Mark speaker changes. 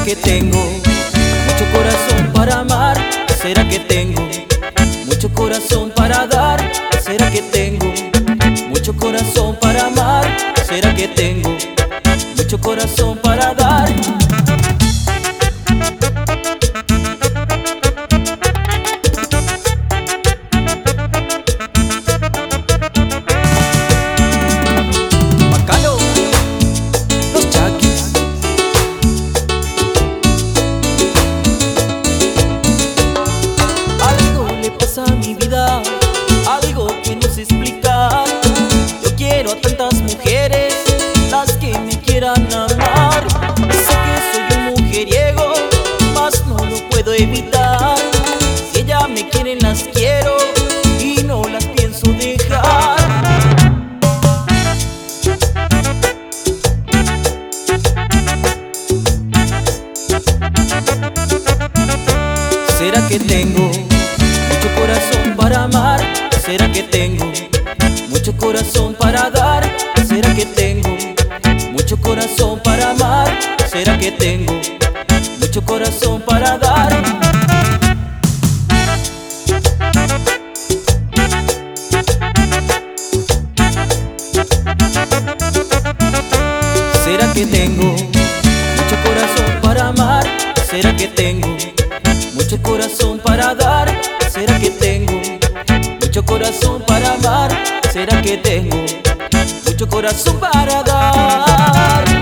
Speaker 1: que tengo mucho corazón para amar? ¿Será que tengo mucho corazón para dar? ¿Será que tengo mucho corazón para amar? ¿Será que tengo mucho corazón para dar? Bacano, los Chaquis. Algo le pasa a mi vida, algo que no sé explicar. Yo quiero a tantas mujeres, las que me quieran amar. Sé que soy un mujeriego, mas no lo puedo evitar. Si ellas me quieren, las quiero y no las pienso dejar. ¿Será que tengo mucho corazón para amar? ¿Será que tengo mucho corazón para dar? ¿Será que tengo mucho corazón para amar? ¿Será que tengo mucho corazón para dar? ¿Será que tengo mucho corazón para amar? ¿Será que tengo mucho corazón para dar? ¿Será que tengo mucho corazón para amar? ¿Será que tengo mucho corazón para dar?